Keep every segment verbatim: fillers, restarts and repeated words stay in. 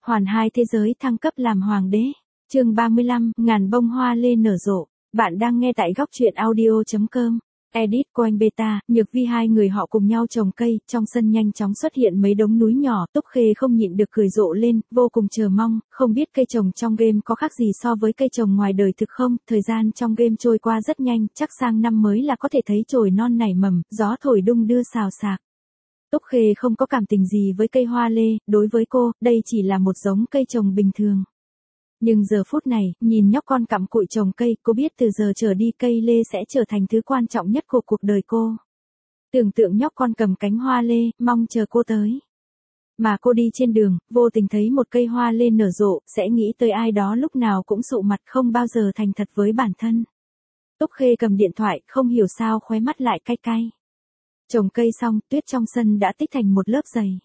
Hoàn hai thế giới thăng cấp làm hoàng đế. Chương ba mươi lăm, ngàn bông hoa lê nở rộ. Bạn đang nghe tại góc truyện audio.com. Edit Coin Beta, Nhược Vi hai người họ cùng nhau trồng cây, trong sân nhanh chóng xuất hiện mấy đống núi nhỏ, Túc Khê không nhịn được cười rộ lên, vô cùng chờ mong, không biết cây trồng trong game có khác gì so với cây trồng ngoài đời thực không, thời gian trong game trôi qua rất nhanh, chắc sang năm mới là có thể thấy chồi non nảy mầm, gió thổi đung đưa xào xạc. Túc Khê không có cảm tình gì với cây hoa lê, đối với cô, đây chỉ là một giống cây trồng bình thường. Nhưng giờ phút này, nhìn nhóc con cặm cụi trồng cây, cô biết từ giờ trở đi cây lê sẽ trở thành thứ quan trọng nhất của cuộc đời cô. Tưởng tượng nhóc con cầm cánh hoa lê, mong chờ cô tới. Mà cô đi trên đường, vô tình thấy một cây hoa lê nở rộ, sẽ nghĩ tới ai đó lúc nào cũng sụ mặt không bao giờ thành thật với bản thân. Túc Khê cầm điện thoại, không hiểu sao khóe mắt lại cay cay. Trồng cây xong, tuyết trong sân đã tích thành một lớp dày.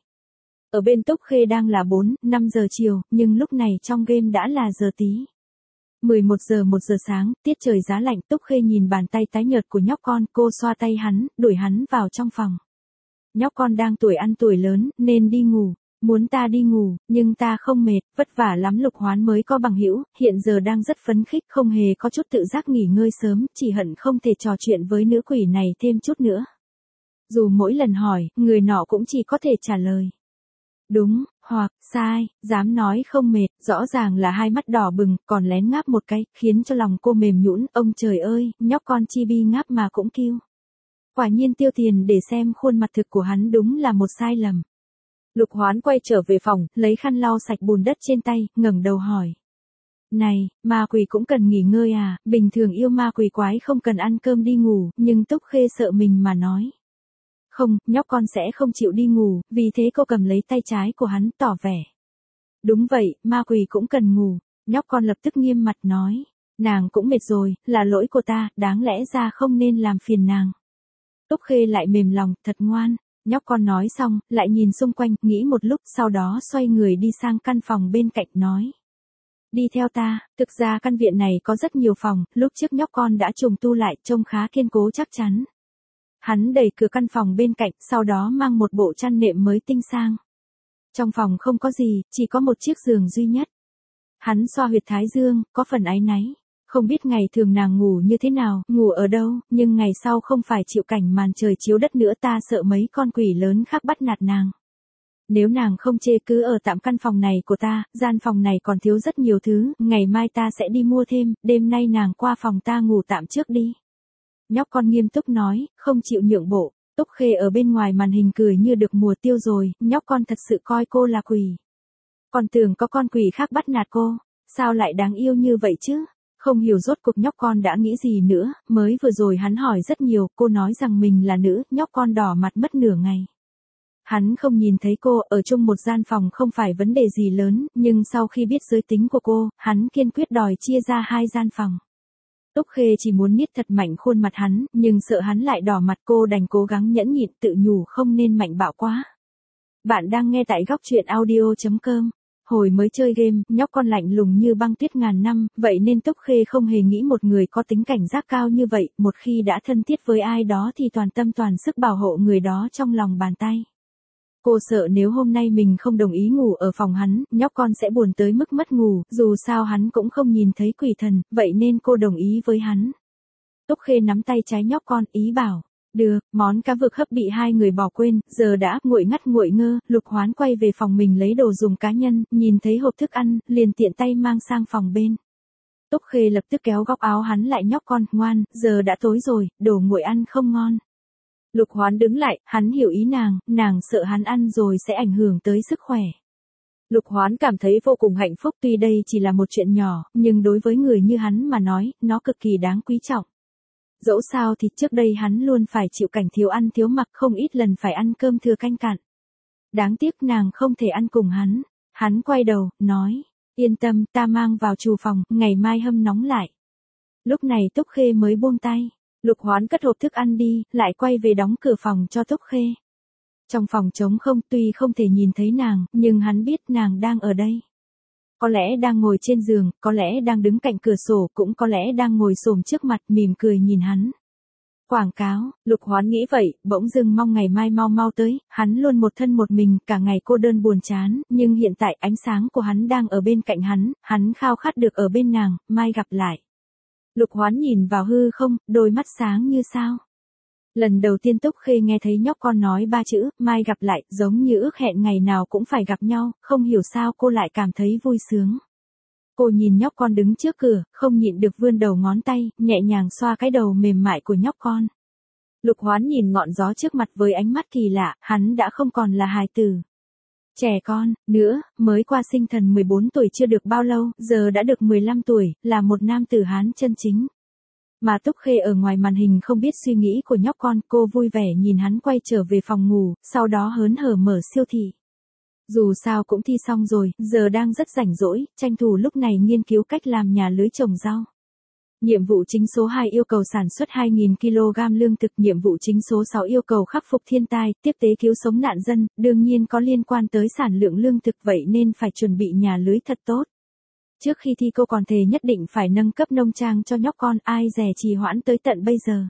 Ở bên Túc Khê đang là bốn, năm giờ chiều, nhưng lúc này trong game đã là giờ tí. mười một giờ một giờ sáng, tiết trời giá lạnh, Túc Khê nhìn bàn tay tái nhợt của nhóc con, cô xoa tay hắn, đuổi hắn vào trong phòng. Nhóc con đang tuổi ăn tuổi lớn, nên đi ngủ. Muốn ta đi ngủ, nhưng ta không mệt, vất vả lắm. Lục Hoán mới có bằng hữu, hiện giờ đang rất phấn khích, không hề có chút tự giác nghỉ ngơi sớm, chỉ hận không thể trò chuyện với nữ quỷ này thêm chút nữa. Dù mỗi lần hỏi, người nọ cũng chỉ có thể trả lời đúng, hoặc, sai, dám nói không mệt, rõ ràng là hai mắt đỏ bừng, còn lén ngáp một cái, khiến cho lòng cô mềm nhũn, ông trời ơi, nhóc con chi bi ngáp mà cũng kêu. Quả nhiên tiêu tiền để xem khuôn mặt thực của hắn đúng là một sai lầm. Lục Hoán quay trở về phòng, lấy khăn lau sạch bùn đất trên tay, ngẩng đầu hỏi. Này, ma quỷ cũng cần nghỉ ngơi à, bình thường yêu ma quỷ quái không cần ăn cơm đi ngủ, nhưng Túc Khê sợ mình mà nói. Không, nhóc con sẽ không chịu đi ngủ, vì thế cô cầm lấy tay trái của hắn, tỏ vẻ. Đúng vậy, ma quỷ cũng cần ngủ. Nhóc con lập tức nghiêm mặt nói. Nàng cũng mệt rồi, là lỗi của ta, đáng lẽ ra không nên làm phiền nàng. Túc Khê lại mềm lòng, thật ngoan. Nhóc con nói xong, lại nhìn xung quanh, nghĩ một lúc, sau đó xoay người đi sang căn phòng bên cạnh nói. Đi theo ta, thực ra căn viện này có rất nhiều phòng, lúc trước nhóc con đã trùng tu lại, trông khá kiên cố chắc chắn. Hắn đẩy cửa căn phòng bên cạnh, sau đó mang một bộ chăn nệm mới tinh sang. Trong phòng không có gì, chỉ có một chiếc giường duy nhất. Hắn xoa huyệt thái dương, có phần áy náy. Không biết ngày thường nàng ngủ như thế nào, ngủ ở đâu, nhưng ngày sau không phải chịu cảnh màn trời chiếu đất nữa, ta sợ mấy con quỷ lớn khác bắt nạt nàng. Nếu nàng không chê cứ ở tạm căn phòng này của ta, gian phòng này còn thiếu rất nhiều thứ, ngày mai ta sẽ đi mua thêm, đêm nay nàng qua phòng ta ngủ tạm trước đi. Nhóc con nghiêm túc nói, không chịu nhượng bộ. Túc Khê ở bên ngoài màn hình cười như được mùa tiêu rồi, nhóc con thật sự coi cô là quỷ. Còn tưởng có con quỷ khác bắt nạt cô, sao lại đáng yêu như vậy chứ? Không hiểu rốt cuộc nhóc con đã nghĩ gì nữa, mới vừa rồi hắn hỏi rất nhiều, cô nói rằng mình là nữ, nhóc con đỏ mặt mất nửa ngày. Hắn không nhìn thấy cô, ở chung một gian phòng không phải vấn đề gì lớn, nhưng sau khi biết giới tính của cô, hắn kiên quyết đòi chia ra hai gian phòng. Túc Khê chỉ muốn niết thật mạnh khuôn mặt hắn, nhưng sợ hắn lại đỏ mặt, cô đành cố gắng nhẫn nhịn, tự nhủ không nên mạnh bạo quá. Bạn đang nghe tại góc truyện audio.com. Hồi mới chơi game, nhóc con lạnh lùng như băng tuyết ngàn năm, vậy nên Túc Khê không hề nghĩ một người có tính cảnh giác cao như vậy, một khi đã thân thiết với ai đó thì toàn tâm toàn sức bảo hộ người đó trong lòng bàn tay. Cô sợ nếu hôm nay mình không đồng ý ngủ ở phòng hắn, nhóc con sẽ buồn tới mức mất ngủ, dù sao hắn cũng không nhìn thấy quỷ thần, vậy nên cô đồng ý với hắn. Túc Khê nắm tay trái nhóc con, ý bảo. Được, món cá vực hấp bị hai người bỏ quên, giờ đã nguội ngắt nguội ngơ, Lục Hoán quay về phòng mình lấy đồ dùng cá nhân, nhìn thấy hộp thức ăn, liền tiện tay mang sang phòng bên. Túc Khê lập tức kéo góc áo hắn lại, nhóc con, ngoan, giờ đã tối rồi, đồ nguội ăn không ngon. Lục Hoán đứng lại, hắn hiểu ý nàng, nàng sợ hắn ăn rồi sẽ ảnh hưởng tới sức khỏe. Lục Hoán cảm thấy vô cùng hạnh phúc, tuy đây chỉ là một chuyện nhỏ, nhưng đối với người như hắn mà nói, nó cực kỳ đáng quý trọng. Dẫu sao thì trước đây hắn luôn phải chịu cảnh thiếu ăn thiếu mặc, không ít lần phải ăn cơm thừa canh cạn. Đáng tiếc nàng không thể ăn cùng hắn. Hắn quay đầu, nói, yên tâm, ta mang vào trù phòng, ngày mai hâm nóng lại. Lúc này Túc Khê mới buông tay. Lục Hoán cất hộp thức ăn đi, lại quay về đóng cửa phòng cho Túc Khê. Trong phòng trống không, tuy không thể nhìn thấy nàng, nhưng hắn biết nàng đang ở đây. Có lẽ đang ngồi trên giường, có lẽ đang đứng cạnh cửa sổ, cũng có lẽ đang ngồi xổm trước mặt mỉm cười nhìn hắn. Quảng cáo, Lục Hoán nghĩ vậy, bỗng dưng mong ngày mai mau mau tới, hắn luôn một thân một mình, cả ngày cô đơn buồn chán, nhưng hiện tại ánh sáng của hắn đang ở bên cạnh hắn, hắn khao khát được ở bên nàng, mai gặp lại. Lục Hoán nhìn vào hư không, đôi mắt sáng như sao. Lần đầu tiên Túc Khê nghe thấy nhóc con nói ba chữ, mai gặp lại, giống như ước hẹn ngày nào cũng phải gặp nhau, không hiểu sao cô lại cảm thấy vui sướng. Cô nhìn nhóc con đứng trước cửa, không nhịn được vươn đầu ngón tay, nhẹ nhàng xoa cái đầu mềm mại của nhóc con. Lục Hoán nhìn ngọn gió trước mặt với ánh mắt kỳ lạ, hắn đã không còn là hài tử trẻ con, nữa, mới qua sinh thần mười bốn tuổi chưa được bao lâu, giờ đã được mười lăm tuổi, là một nam tử Hán chân chính. Mà Túc Khê ở ngoài màn hình không biết suy nghĩ của nhóc con, cô vui vẻ nhìn hắn quay trở về phòng ngủ, sau đó hớn hở mở siêu thị. Dù sao cũng thi xong rồi, giờ đang rất rảnh rỗi, tranh thủ lúc này nghiên cứu cách làm nhà lưới trồng rau. Nhiệm vụ chính số hai yêu cầu sản xuất hai nghìn ki lô gam lương thực, nhiệm vụ chính số sáu yêu cầu khắc phục thiên tai, tiếp tế cứu sống nạn dân, đương nhiên có liên quan tới sản lượng lương thực vậy nên phải chuẩn bị nhà lưới thật tốt. Trước khi thi cô còn thề nhất định phải nâng cấp nông trang cho nhóc con, ai dè trì hoãn tới tận bây giờ.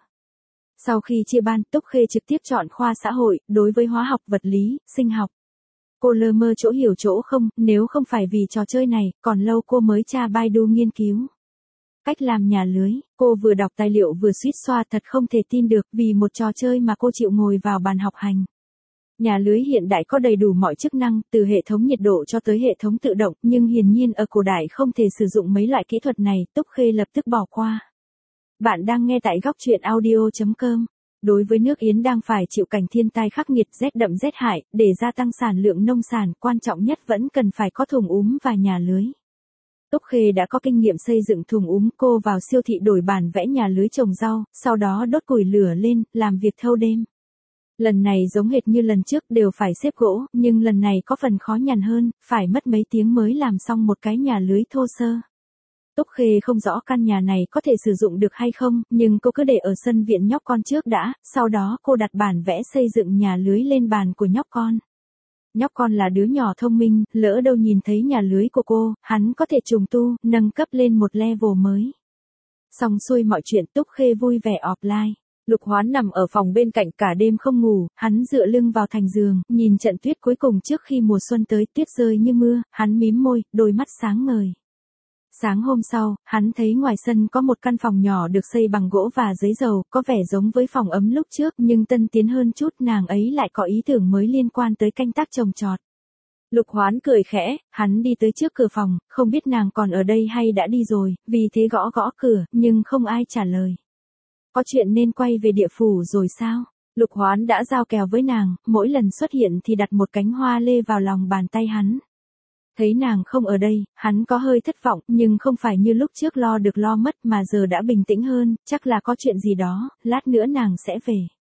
Sau khi chia ban, Túc Khê trực tiếp chọn khoa xã hội, đối với hóa học, vật lý, sinh học. Cô lơ mơ chỗ hiểu chỗ không, nếu không phải vì trò chơi này, còn lâu cô mới tra Baidu nghiên cứu. Cách làm nhà lưới, cô vừa đọc tài liệu vừa suýt xoa thật không thể tin được vì một trò chơi mà cô chịu ngồi vào bàn học hành. Nhà lưới hiện đại có đầy đủ mọi chức năng, từ hệ thống nhiệt độ cho tới hệ thống tự động, nhưng hiển nhiên ở cổ đại không thể sử dụng mấy loại kỹ thuật này, Túc Khê lập tức bỏ qua. Bạn đang nghe tại góc truyện audio chấm com. Đối với nước Yến đang phải chịu cảnh thiên tai khắc nghiệt, rét đậm rét hại, để gia tăng sản lượng nông sản, quan trọng nhất vẫn cần phải có thùng úm và nhà lưới. Túc Khê đã có kinh nghiệm xây dựng thùng úm, cô vào siêu thị đổi bản vẽ nhà lưới trồng rau, sau đó đốt củi lửa lên, làm việc thâu đêm. Lần này giống hệt như lần trước đều phải xếp gỗ, nhưng lần này có phần khó nhằn hơn, phải mất mấy tiếng mới làm xong một cái nhà lưới thô sơ. Túc Khê không rõ căn nhà này có thể sử dụng được hay không, nhưng cô cứ để ở sân viện nhóc con trước đã, sau đó cô đặt bản vẽ xây dựng nhà lưới lên bàn của nhóc con. Nhóc con là đứa nhỏ thông minh, lỡ đâu nhìn thấy nhà lưới của cô, hắn có thể trùng tu, nâng cấp lên một level mới. Xong xuôi mọi chuyện, Túc Khê vui vẻ offline. Lục Hoán nằm ở phòng bên cạnh cả đêm không ngủ, hắn dựa lưng vào thành giường, nhìn trận tuyết cuối cùng trước khi mùa xuân tới, tuyết rơi như mưa, hắn mím môi, đôi mắt sáng ngời. Sáng hôm sau, hắn thấy ngoài sân có một căn phòng nhỏ được xây bằng gỗ và giấy dầu, có vẻ giống với phòng ấm lúc trước, nhưng tân tiến hơn chút, nàng ấy lại có ý tưởng mới liên quan tới canh tác trồng trọt. Lục Hoán cười khẽ, hắn đi tới trước cửa phòng, không biết nàng còn ở đây hay đã đi rồi, vì thế gõ gõ cửa, nhưng không ai trả lời. Có chuyện nên quay về địa phủ rồi sao? Lục Hoán đã giao kèo với nàng, mỗi lần xuất hiện thì đặt một cánh hoa lê vào lòng bàn tay hắn. Thấy nàng không ở đây, hắn có hơi thất vọng, nhưng không phải như lúc trước lo được lo mất mà giờ đã bình tĩnh hơn, chắc là có chuyện gì đó, lát nữa nàng sẽ về.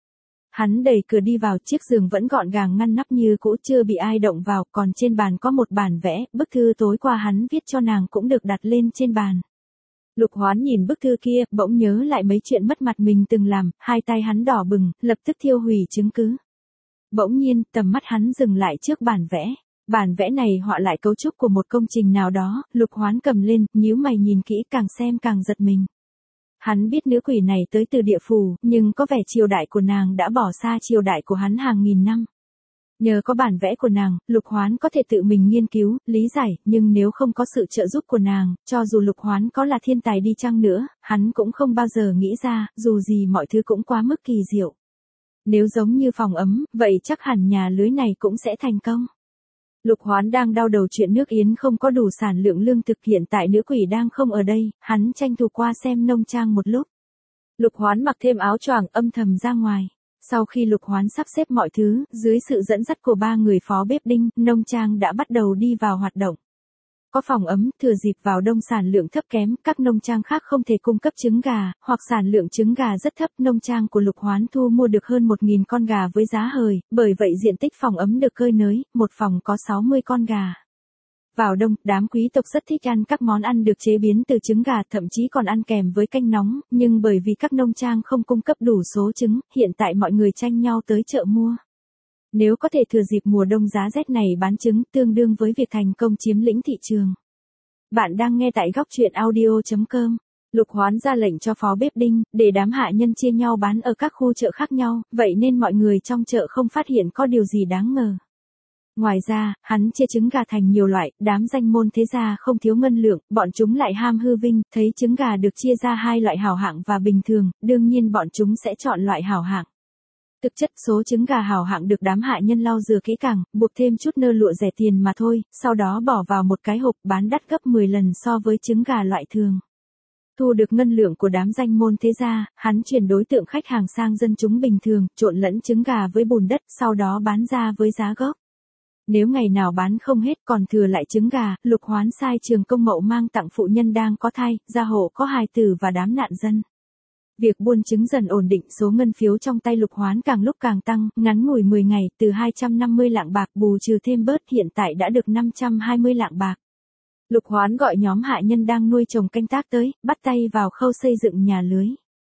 Hắn đẩy cửa đi vào, chiếc giường vẫn gọn gàng ngăn nắp như cũ, chưa bị ai động vào, còn trên bàn có một bản vẽ, bức thư tối qua hắn viết cho nàng cũng được đặt lên trên bàn. Lục Hoán nhìn bức thư kia, bỗng nhớ lại mấy chuyện mất mặt mình từng làm, hai tay hắn đỏ bừng, lập tức thiêu hủy chứng cứ. Bỗng nhiên, tầm mắt hắn dừng lại trước bản vẽ. Bản vẽ này họa lại cấu trúc của một công trình nào đó, Lục Hoán cầm lên, nhíu mày nhìn kỹ, càng xem càng giật mình. Hắn biết nữ quỷ này tới từ địa phủ, nhưng có vẻ triều đại của nàng đã bỏ xa triều đại của hắn hàng nghìn năm. Nhờ có bản vẽ của nàng, Lục Hoán có thể tự mình nghiên cứu, lý giải, nhưng nếu không có sự trợ giúp của nàng, cho dù Lục Hoán có là thiên tài đi chăng nữa, hắn cũng không bao giờ nghĩ ra, dù gì mọi thứ cũng quá mức kỳ diệu. Nếu giống như phòng ấm, vậy chắc hẳn nhà lưới này cũng sẽ thành công. Lục Hoán đang đau đầu chuyện nước Yến không có đủ sản lượng lương thực, hiện tại nữ quỷ đang không ở đây, hắn tranh thủ qua xem nông trang một lúc. Lục Hoán mặc thêm áo choàng âm thầm ra ngoài. Sau khi Lục Hoán sắp xếp mọi thứ, dưới sự dẫn dắt của ba người phó bếp đinh, nông trang đã bắt đầu đi vào hoạt động. Có phòng ấm, thừa dịp vào đông sản lượng thấp kém, các nông trang khác không thể cung cấp trứng gà, hoặc sản lượng trứng gà rất thấp, nông trang của Lục Hoán thu mua được hơn một nghìn con gà với giá hời, bởi vậy diện tích phòng ấm được cơi nới, một phòng có sáu mươi con gà. Vào đông, đám quý tộc rất thích ăn các món ăn được chế biến từ trứng gà, thậm chí còn ăn kèm với canh nóng, nhưng bởi vì các nông trang không cung cấp đủ số trứng, hiện tại mọi người tranh nhau tới chợ mua. Nếu có thể thừa dịp mùa đông giá rét này bán trứng, tương đương với việc thành công chiếm lĩnh thị trường. Bạn đang nghe tại góc truyện audio chấm com. Lục Hoán ra lệnh cho phó bếp Đinh, để đám hạ nhân chia nhau bán ở các khu chợ khác nhau, vậy nên mọi người trong chợ không phát hiện có điều gì đáng ngờ. Ngoài ra, hắn chia trứng gà thành nhiều loại, đám danh môn thế gia không thiếu ngân lượng, bọn chúng lại ham hư vinh, thấy trứng gà được chia ra hai loại hảo hạng và bình thường, đương nhiên bọn chúng sẽ chọn loại hảo hạng. Thực chất số trứng gà hảo hạng được đám hạ nhân lau rửa kỹ càng, buộc thêm chút nơ lụa rẻ tiền mà thôi, sau đó bỏ vào một cái hộp bán đắt gấp mười lần so với trứng gà loại thường. Thu được ngân lượng của đám danh môn thế gia, hắn chuyển đối tượng khách hàng sang dân chúng bình thường, trộn lẫn trứng gà với bùn đất, sau đó bán ra với giá gốc. Nếu ngày nào bán không hết còn thừa lại trứng gà, Lục Hoán sai Trường Công Mậu mang tặng phụ nhân đang có thai, gia hộ có hài tử và đám nạn dân. Việc buôn trứng dần ổn định, số ngân phiếu trong tay Lục Hoán càng lúc càng tăng, ngắn ngủi mười ngày, từ hai trăm năm mươi lạng bạc bù trừ thêm bớt hiện tại đã được năm trăm hai mươi lạng bạc. Lục Hoán gọi nhóm hạ nhân đang nuôi trồng canh tác tới, bắt tay vào khâu xây dựng nhà lưới.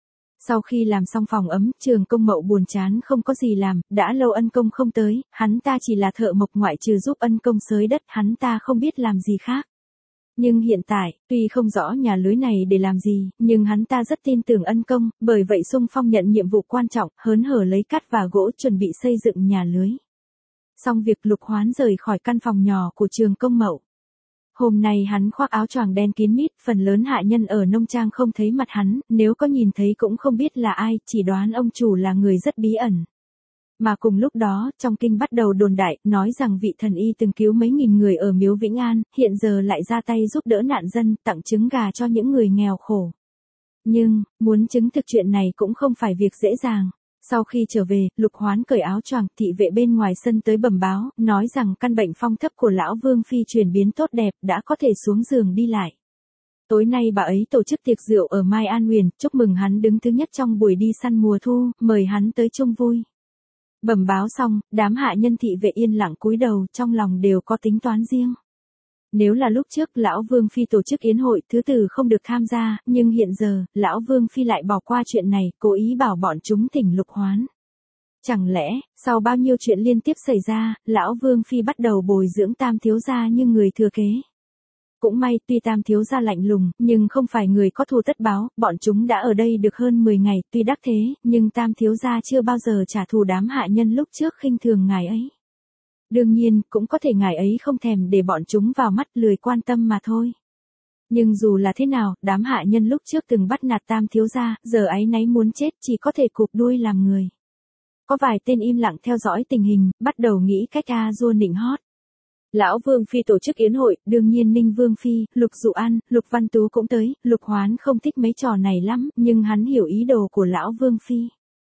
Sau khi làm xong phòng ấm, Trường Công Mậu buồn chán không có gì làm, đã lâu ân công không tới, hắn ta chỉ là thợ mộc ngoại trừ giúp ân công xới đất, hắn ta không biết làm gì khác. Nhưng hiện tại, tuy không rõ nhà lưới này để làm gì, nhưng hắn ta rất tin tưởng ân công, bởi vậy xung phong nhận nhiệm vụ quan trọng, hớn hở lấy cát và gỗ chuẩn bị xây dựng nhà lưới. Xong việc, Lục Hoán rời khỏi căn phòng nhỏ của Trường Công Mậu. Hôm nay hắn khoác áo choàng đen kín mít, phần lớn hạ nhân ở nông trang không thấy mặt hắn, nếu có nhìn thấy cũng không biết là ai, chỉ đoán ông chủ là người rất bí ẩn. Mà cùng lúc đó, trong kinh bắt đầu đồn đại, nói rằng vị thần y từng cứu mấy nghìn người ở Miếu Vĩnh An, hiện giờ lại ra tay giúp đỡ nạn dân, tặng trứng gà cho những người nghèo khổ. Nhưng, muốn chứng thực chuyện này cũng không phải việc dễ dàng. Sau khi trở về, Lục Hoán cởi áo choàng, thị vệ bên ngoài sân tới bẩm báo, nói rằng căn bệnh phong thấp của lão Vương Phi chuyển biến tốt đẹp, đã có thể xuống giường đi lại. Tối nay bà ấy tổ chức tiệc rượu ở Mai An Huyền, chúc mừng hắn đứng thứ nhất trong buổi đi săn mùa thu, mời hắn tới chung vui. Bẩm báo xong, đám hạ nhân thị vệ yên lặng cúi đầu, trong lòng đều có tính toán riêng. Nếu là lúc trước lão Vương Phi tổ chức yến hội, thứ tử không được tham gia, nhưng hiện giờ, lão Vương Phi lại bỏ qua chuyện này, cố ý bảo bọn chúng thỉnh Lục Hoán. Chẳng lẽ, sau bao nhiêu chuyện liên tiếp xảy ra, lão Vương Phi bắt đầu bồi dưỡng Tam thiếu gia như người thừa kế. Cũng may, tuy Tam thiếu gia lạnh lùng, nhưng không phải người có thù tất báo, bọn chúng đã ở đây được hơn mười ngày, tuy đắc thế, nhưng Tam thiếu gia chưa bao giờ trả thù đám hạ nhân lúc trước khinh thường ngài ấy. Đương nhiên, cũng có thể ngài ấy không thèm để bọn chúng vào mắt, lười quan tâm mà thôi. Nhưng dù là thế nào, đám hạ nhân lúc trước từng bắt nạt Tam thiếu gia, giờ áy náy muốn chết, chỉ có thể cụp đuôi làm người. Có vài tên im lặng theo dõi tình hình, bắt đầu nghĩ cách a dua nịnh hót. Lão Vương Phi tổ chức yến hội, đương nhiên Ninh Vương Phi, Lục Dụ An, Lục Văn Tú cũng tới, Lục Hoán không thích mấy trò này lắm, nhưng hắn hiểu ý đồ của Lão Vương Phi.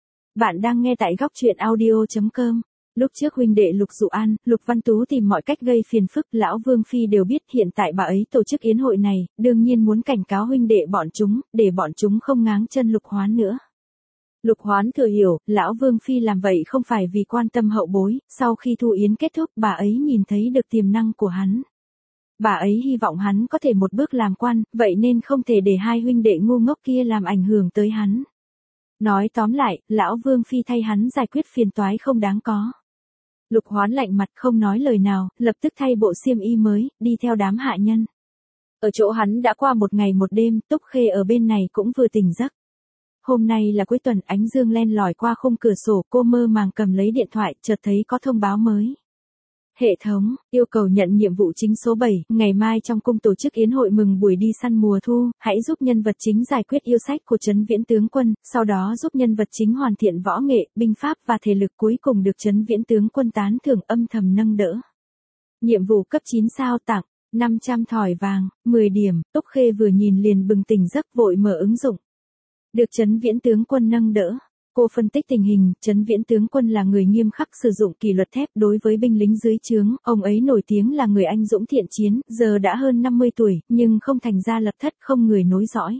Bạn đang nghe tại góc truyện audio chấm com. Lúc trước huynh đệ Lục Dụ An, Lục Văn Tú tìm mọi cách gây phiền phức, lão Vương Phi đều biết hiện tại bà ấy tổ chức yến hội này, đương nhiên muốn cảnh cáo huynh đệ bọn chúng, để bọn chúng không ngáng chân Lục Hoán nữa. Lục Hoán thừa hiểu, lão Vương Phi làm vậy không phải vì quan tâm hậu bối, sau khi thu yến kết thúc bà ấy nhìn thấy được tiềm năng của hắn. Bà ấy hy vọng hắn có thể một bước làm quan, vậy nên không thể để hai huynh đệ ngu ngốc kia làm ảnh hưởng tới hắn. Nói tóm lại, lão Vương Phi thay hắn giải quyết phiền toái không đáng có. Lục Hoán lạnh mặt không nói lời nào, lập tức thay bộ xiêm y mới, đi theo đám hạ nhân. Ở chỗ hắn đã qua một ngày một đêm, Túc Khê ở bên này cũng vừa tỉnh giấc. Hôm nay là cuối tuần, ánh dương len lỏi qua khung cửa sổ, cô mơ màng cầm lấy điện thoại, chợt thấy có thông báo mới. Hệ thống, yêu cầu nhận nhiệm vụ chính số bảy, ngày mai trong cung tổ chức yến hội mừng buổi đi săn mùa thu, hãy giúp nhân vật chính giải quyết yêu sách của Trấn Viễn tướng quân, sau đó giúp nhân vật chính hoàn thiện võ nghệ, binh pháp và thể lực, cuối cùng được Trấn Viễn tướng quân tán thưởng âm thầm nâng đỡ. Nhiệm vụ cấp chín sao tặng, năm trăm thỏi vàng, mười điểm, Túc Khê vừa nhìn liền bừng tỉnh giấc vội mở ứng dụng. Được Trấn Viễn tướng quân nâng đỡ. Cô phân tích tình hình, Trấn Viễn tướng quân là người nghiêm khắc sử dụng kỷ luật thép đối với binh lính dưới trướng, ông ấy nổi tiếng là người anh dũng thiện chiến, giờ đã hơn năm mươi tuổi, nhưng không thành gia lập thất, không người nối dõi.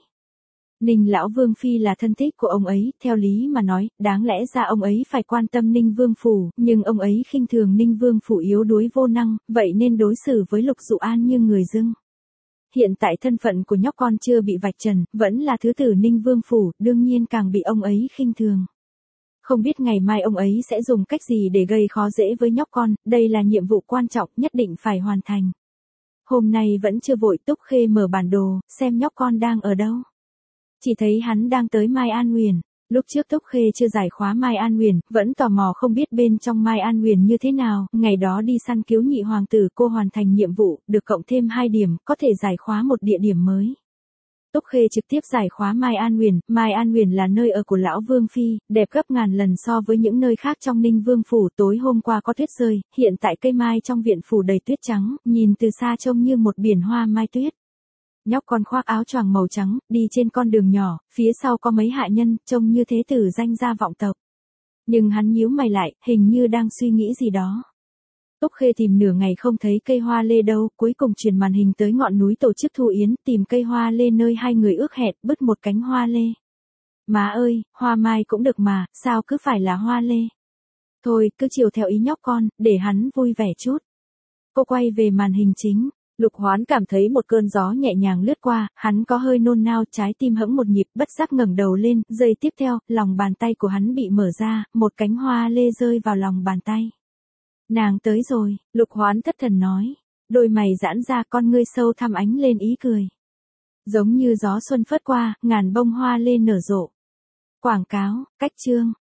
Ninh lão Vương Phi là thân thích của ông ấy, theo lý mà nói, đáng lẽ ra ông ấy phải quan tâm Ninh Vương Phủ, nhưng ông ấy khinh thường Ninh Vương Phủ yếu đuối vô năng, vậy nên đối xử với Lục Dụ An như người dưng. Hiện tại thân phận của nhóc con chưa bị vạch trần, vẫn là thứ tử Ninh Vương Phủ, đương nhiên càng bị ông ấy khinh thường. Không biết ngày mai ông ấy sẽ dùng cách gì để gây khó dễ với nhóc con, đây là nhiệm vụ quan trọng nhất định phải hoàn thành. Hôm nay vẫn chưa vội, Túc Khê mở bản đồ, xem nhóc con đang ở đâu. chỉ thấy hắn đang tới Mai An Huyền. Lúc trước Túc Khê chưa giải khóa Mai An Huyền, vẫn tò mò không biết bên trong Mai An Huyền như thế nào, ngày đó đi săn cứu nhị hoàng tử cô hoàn thành nhiệm vụ, được cộng thêm hai điểm, có thể giải khóa một địa điểm mới. Túc Khê trực tiếp giải khóa Mai An Huyền, Mai An Huyền là nơi ở của lão Vương Phi, đẹp gấp ngàn lần so với những nơi khác trong Ninh Vương Phủ. Tối hôm qua có tuyết rơi, hiện tại cây mai trong viện phủ đầy tuyết trắng, nhìn từ xa trông như một biển hoa mai tuyết. Nhóc con khoác áo choàng màu trắng, đi trên con đường nhỏ, phía sau có mấy hạ nhân, trông như thế tử danh gia vọng tộc. Nhưng hắn nhíu mày lại, hình như đang suy nghĩ gì đó. Túc Khê tìm nửa ngày không thấy cây hoa lê đâu, cuối cùng chuyển màn hình tới ngọn núi tổ chức thu yến, tìm cây hoa lê nơi hai người ước hẹn, bứt một cánh hoa lê. Má ơi, hoa mai cũng được mà, sao cứ phải là hoa lê? Thôi, cứ chiều theo ý nhóc con, để hắn vui vẻ chút. Cô quay về màn hình chính. Lục Hoán cảm thấy một cơn gió nhẹ nhàng lướt qua, hắn có hơi nôn nao, trái tim hững một nhịp, bất giác ngẩng đầu lên, giây tiếp theo, lòng bàn tay của hắn bị mở ra, một cánh hoa lê rơi vào lòng bàn tay. Nàng tới rồi, Lục Hoán thất thần nói, đôi mày giãn ra, con ngươi sâu thẳm ánh lên ý cười. Giống như gió xuân phất qua, ngàn bông hoa lê nở rộ. Quảng cáo, cách chương.